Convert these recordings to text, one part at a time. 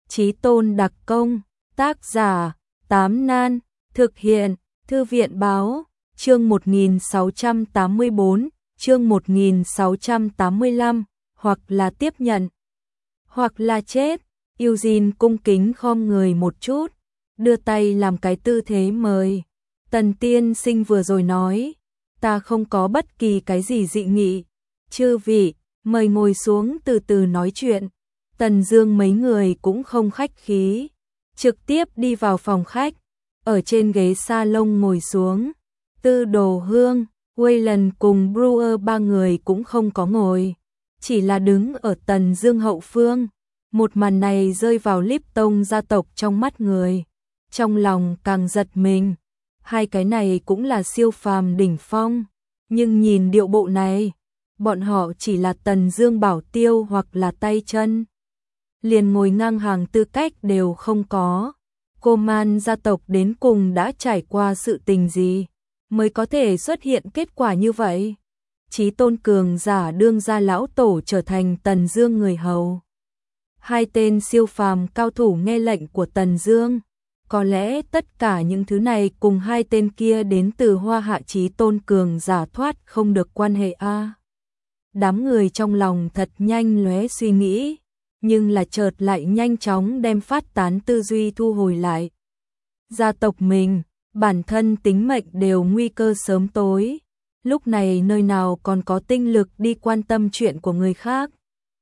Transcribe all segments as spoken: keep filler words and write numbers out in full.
Chí Tôn đặc công, tác giả, Tám Nan, thực hiện, Thư viện báo, chương một nghìn sáu trăm tám mươi bốn, chương một nghìn sáu trăm tám mươi lăm, hoặc là tiếp nhận, hoặc là chết. Eugene cung kính khom người một chút, đưa tay làm cái tư thế mời. Tần tiên sinh vừa rồi nói, ta không có bất kỳ cái gì dị nghị. Chư vị, mời ngồi xuống từ từ nói chuyện. Tần Dương mấy người cũng không khách khí, trực tiếp đi vào phòng khách, ở trên ghế salon ngồi xuống. Tư Đồ Hương, Wayland cùng Brewer ba người cũng không có ngồi, chỉ là đứng ở Tần Dương hậu phương. Một màn này rơi vào Lipton gia tộc trong mắt người, trong lòng càng giật mình. Hai cái này cũng là siêu phàm đỉnh phong, nhưng nhìn điệu bộ này, bọn họ chỉ là Tần Dương bảo tiêu hoặc là tay chân, liền ngồi ngang hàng tư cách đều không có. Cô Man gia tộc đến cùng đã trải qua sự tình gì mới có thể xuất hiện kết quả như vậy? Chí Tôn cường giả đương gia lão tổ trở thành Tần Dương người hầu. Hai tên siêu phàm cao thủ nghe lệnh của Tần Dương. Có lẽ tất cả những thứ này cùng hai tên kia đến từ Hoa Hạ Chí Tôn cường giả thoát không được quan hệ a. À, đám người trong lòng thật nhanh lóe suy nghĩ, nhưng là chợt lại nhanh chóng đem phát tán tư duy thu hồi lại. Gia tộc mình, bản thân tính mệnh đều nguy cơ sớm tối, lúc này nơi nào còn có tinh lực đi quan tâm chuyện của người khác.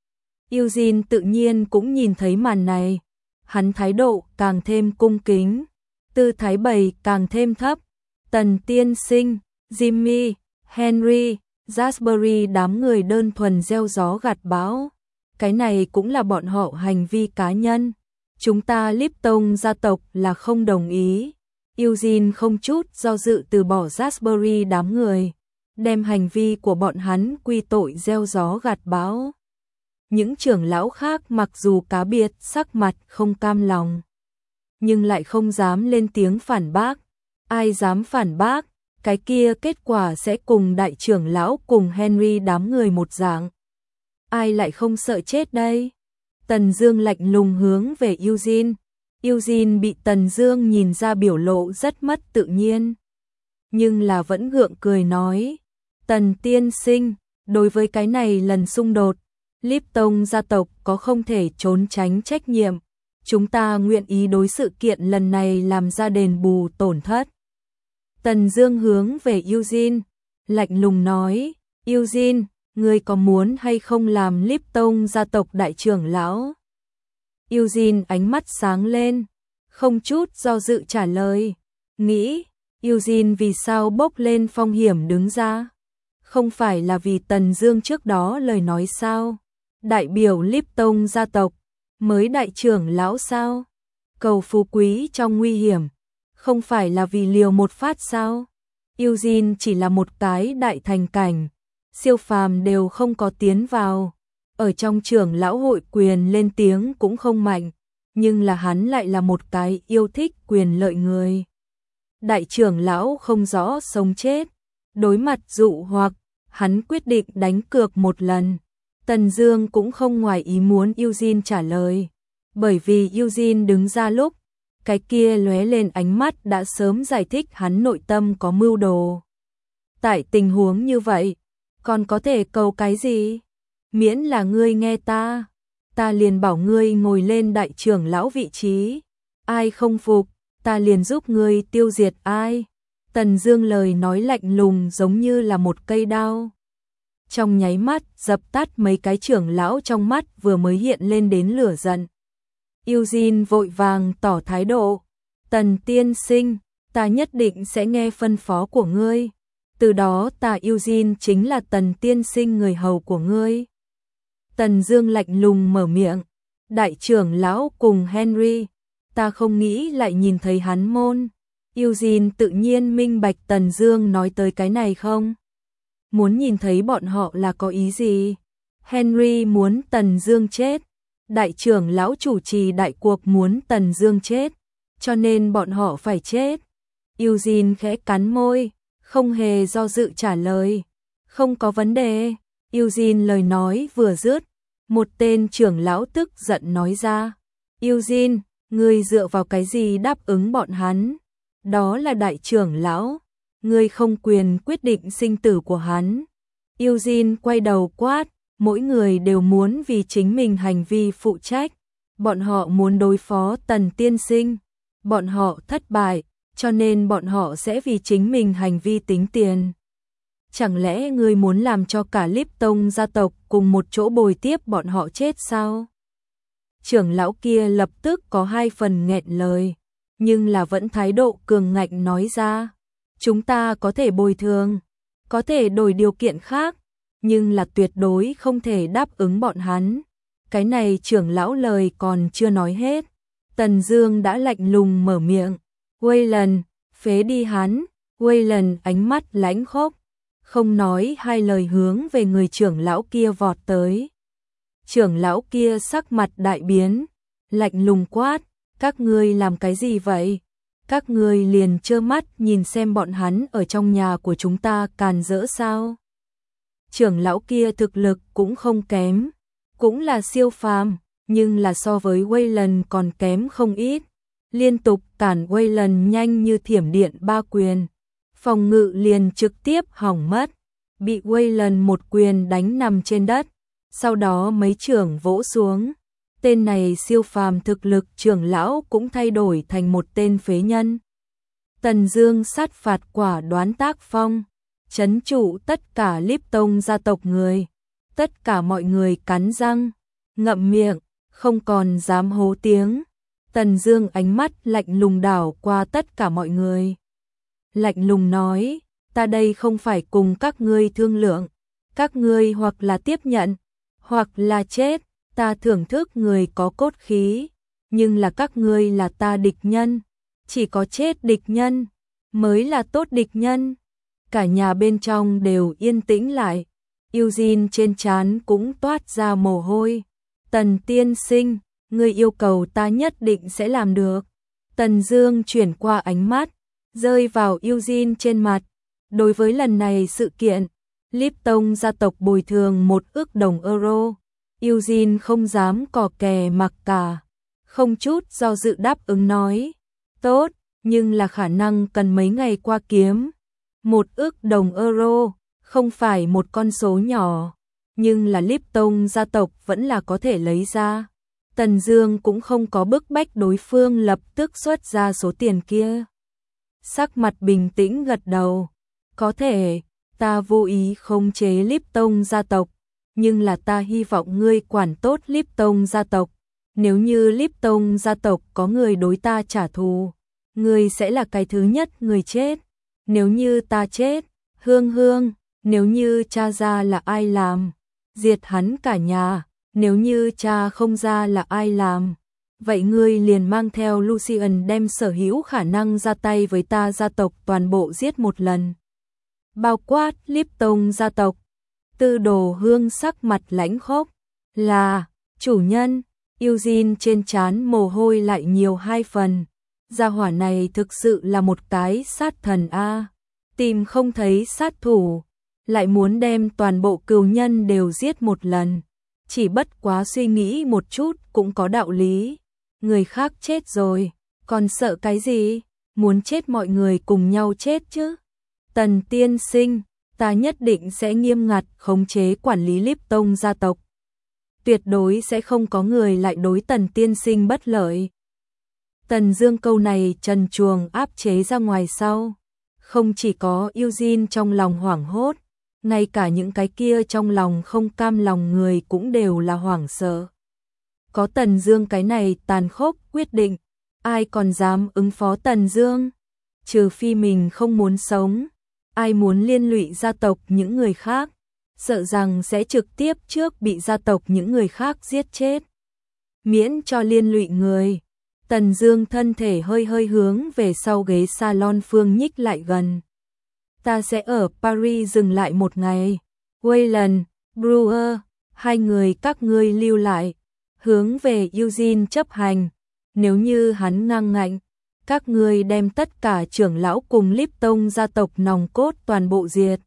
Eugene tự nhiên cũng nhìn thấy màn này, hắn thái độ càng thêm cung kính, tư thái bày càng thêm thấp. Tần tiên sinh, Jimmy, Henry, Jasbury đám người đơn thuần gieo gió gặt bão. Cái này cũng là bọn họ hành vi cá nhân. Chúng ta Lipton gia tộc là không đồng ý. Eugene không chút do dự từ bỏ Jasbury đám người, đem hành vi của bọn hắn quy tội gieo gió gặt bão. Những trưởng lão khác mặc dù cá biệt sắc mặt không cam lòng, nhưng lại không dám lên tiếng phản bác. Ai dám phản bác, cái kia kết quả sẽ cùng đại trưởng lão cùng Henry đám người một dạng. Ai lại không sợ chết đây? Tần Dương lạnh lùng hướng về Eugene. Eugene bị Tần Dương nhìn ra biểu lộ rất mất tự nhiên, nhưng là vẫn gượng cười nói, Tần tiên sinh, đối với cái này lần xung đột, Lipton gia tộc có không thể trốn tránh trách nhiệm. Chúng ta nguyện ý đối sự kiện lần này làm ra đền bù tổn thất. Tần Dương hướng về Eugene, lạnh lùng nói, Eugene, ngươi có muốn hay không làm Lipton gia tộc đại trưởng lão? Eugene ánh mắt sáng lên, không chút do dự trả lời, nghĩ. Eugene vì sao bốc lên phong hiểm đứng ra? Không phải là vì Tần Dương trước đó lời nói sao? Đại biểu Lipton gia tộc, mới đại trưởng lão sao? Cầu phú quý trong nguy hiểm, không phải là vì liều một phát sao? Eugene chỉ là một cái đại thành cảnh, siêu phàm đều không có tiến vào, ở trong trưởng lão hội quyền lên tiếng cũng không mạnh, nhưng là hắn lại là một cái yêu thích quyền lợi người. Đại trưởng lão không rõ sống chết, đối mặt dụ hoặc, hắn quyết định đánh cược một lần. Tần Dương cũng không ngoài ý muốn Eugene trả lời, bởi vì Eugene đứng ra lúc, cái kia lóe lên ánh mắt đã sớm giải thích hắn nội tâm có mưu đồ. Tại tình huống như vậy, còn có thể cầu cái gì? Miễn là ngươi nghe ta, ta liền bảo ngươi ngồi lên đại trưởng lão vị trí. Ai không phục, ta liền giúp ngươi tiêu diệt ai. Tần Dương lời nói lạnh lùng giống như là một cây đao, trong nháy mắt dập tắt mấy cái trưởng lão trong mắt vừa mới hiện lên đến lửa giận. Eugene vội vàng tỏ thái độ, Tần tiên sinh, ta nhất định sẽ nghe phân phó của ngươi. Từ đó ta Eugene chính là Tần tiên sinh người hầu của ngươi. Tần Dương lạnh lùng mở miệng, đại trưởng lão cùng Henry, ta không nghĩ lại nhìn thấy hắn môn. Eugene tự nhiên minh bạch Tần Dương nói tới cái này không? Muốn nhìn thấy bọn họ là có ý gì? Henry muốn Tần Dương chết, đại trưởng lão chủ trì đại cuộc muốn Tần Dương chết, cho nên bọn họ phải chết. Eugene khẽ cắn môi, không hề do dự trả lời, không có vấn đề. Eugene lời nói vừa dứt, một tên trưởng lão tức giận nói ra, Eugene, ngươi dựa vào cái gì đáp ứng bọn hắn? Đó là đại trưởng lão, ngươi không quyền quyết định sinh tử của hắn. Eugene quay đầu quát, mỗi người đều muốn vì chính mình hành vi phụ trách. Bọn họ muốn đối phó Tần tiên sinh, bọn họ thất bại, cho nên bọn họ sẽ vì chính mình hành vi tính tiền. Chẳng lẽ ngươi muốn làm cho cả Lipton gia tộc cùng một chỗ bồi tiếp bọn họ chết sao? Trưởng lão kia lập tức có hai phần nghẹn lời, nhưng là vẫn thái độ cường ngạnh nói ra. Chúng ta có thể bồi thường, có thể đổi điều kiện khác, nhưng là tuyệt đối không thể đáp ứng bọn hắn. Cái này trưởng lão lời còn chưa nói hết, Tần Dương đã lạnh lùng mở miệng. Wayland, phế đi hắn. Wayland ánh mắt lãnh khốc, không nói hai lời hướng về người trưởng lão kia vọt tới. Trưởng lão kia sắc mặt đại biến, lạnh lùng quát, các ngươi làm cái gì vậy? Các ngươi liền trơ mắt nhìn xem bọn hắn ở trong nhà của chúng ta càn rỡ sao? Trưởng lão kia thực lực cũng không kém, cũng là siêu phàm, nhưng là so với Wayland còn kém không ít. Liên tục cản Wayland nhanh như thiểm điện ba quyền, phòng ngự liền trực tiếp hỏng mất, bị Wayland một quyền đánh nằm trên đất, sau đó mấy trưởng vỗ xuống. Tên này siêu phàm thực lực trưởng lão cũng thay đổi thành một tên phế nhân. Tần Dương sát phạt quả đoán tác phong, trấn trụ tất cả Lipton gia tộc người. Tất cả mọi người cắn răng, ngậm miệng, không còn dám hô tiếng. Tần Dương ánh mắt lạnh lùng đảo qua tất cả mọi người. Lạnh lùng nói, ta đây không phải cùng các ngươi thương lượng. Các ngươi hoặc là tiếp nhận, hoặc là chết. Ta thưởng thức người có cốt khí, nhưng là các ngươi là ta địch nhân. Chỉ có chết địch nhân mới là tốt địch nhân. Cả nhà bên trong đều yên tĩnh lại. Eugene trên trán cũng toát ra mồ hôi. Tần tiên sinh, ngươi yêu cầu ta nhất định sẽ làm được. Tần Dương chuyển qua ánh mắt, rơi vào Eugene trên mặt. Đối với lần này sự kiện, Lipton gia tộc bồi thường một ức đồng euro. Eugene không dám cò kè mặc cả, không chút do dự đáp ứng nói. Tốt, nhưng là khả năng cần mấy ngày qua kiếm. Một ức đồng euro, không phải một con số nhỏ, nhưng là Lipton gia tộc vẫn là có thể lấy ra. Tần Dương cũng không có bức bách đối phương lập tức xuất ra số tiền kia. Sắc mặt bình tĩnh gật đầu. Có thể, ta vô ý khống chế Lipton gia tộc, nhưng là ta hy vọng ngươi quản tốt Lipton gia tộc. Nếu như Lipton gia tộc có người đối ta trả thù, ngươi sẽ là cái thứ nhất người chết. Nếu như ta chết, Hương Hương, nếu như cha ra là ai làm, diệt hắn cả nhà. Nếu như cha không ra là ai làm, vậy ngươi liền mang theo Lucian đem sở hữu khả năng ra tay với ta gia tộc toàn bộ giết một lần. Bao quát Lipton gia tộc. Tư Đồ Hương sắc mặt lãnh khốc, là, chủ nhân. Eugene trên trán mồ hôi lại nhiều hai phần. Gia hỏa này thực sự là một cái sát thần a, tìm không thấy sát thủ, lại muốn đem toàn bộ cừu nhân đều giết một lần. Chỉ bất quá suy nghĩ một chút cũng có đạo lý. Người khác chết rồi, còn sợ cái gì? Muốn chết mọi người cùng nhau chết chứ. Tần tiên sinh, ta nhất định sẽ nghiêm ngặt khống chế quản lý Lipton gia tộc. Tuyệt đối sẽ không có người lại đối Tần tiên sinh bất lợi. Tần Dương câu này trần truồng áp chế ra ngoài sau. Không chỉ có Eugene trong lòng hoảng hốt, ngay cả những cái kia trong lòng không cam lòng người cũng đều là hoảng sợ. Có Tần Dương cái này tàn khốc quyết định, ai còn dám ứng phó Tần Dương? Trừ phi mình không muốn sống, ai muốn liên lụy gia tộc những người khác, sợ rằng sẽ trực tiếp trước bị gia tộc những người khác giết chết. Miễn cho liên lụy người. Tần Dương thân thể hơi hơi hướng về sau ghế salon phương nhích lại gần. Ta sẽ ở Paris dừng lại một ngày. Wayland, Brewer, hai người các ngươi lưu lại, hướng về Eugene chấp hành. Nếu như hắn ngang ngạnh, các ngươi đem tất cả trưởng lão cùng Lipton gia tộc nòng cốt toàn bộ diệt.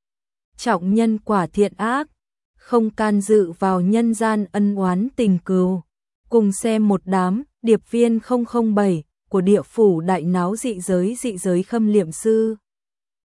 Trọng nhân quả thiện ác, không can dự vào nhân gian ân oán tình cừu. Cùng xem một đám, điệp viên không không bảy của địa phủ đại náo dị giới dị giới khâm liệm sư.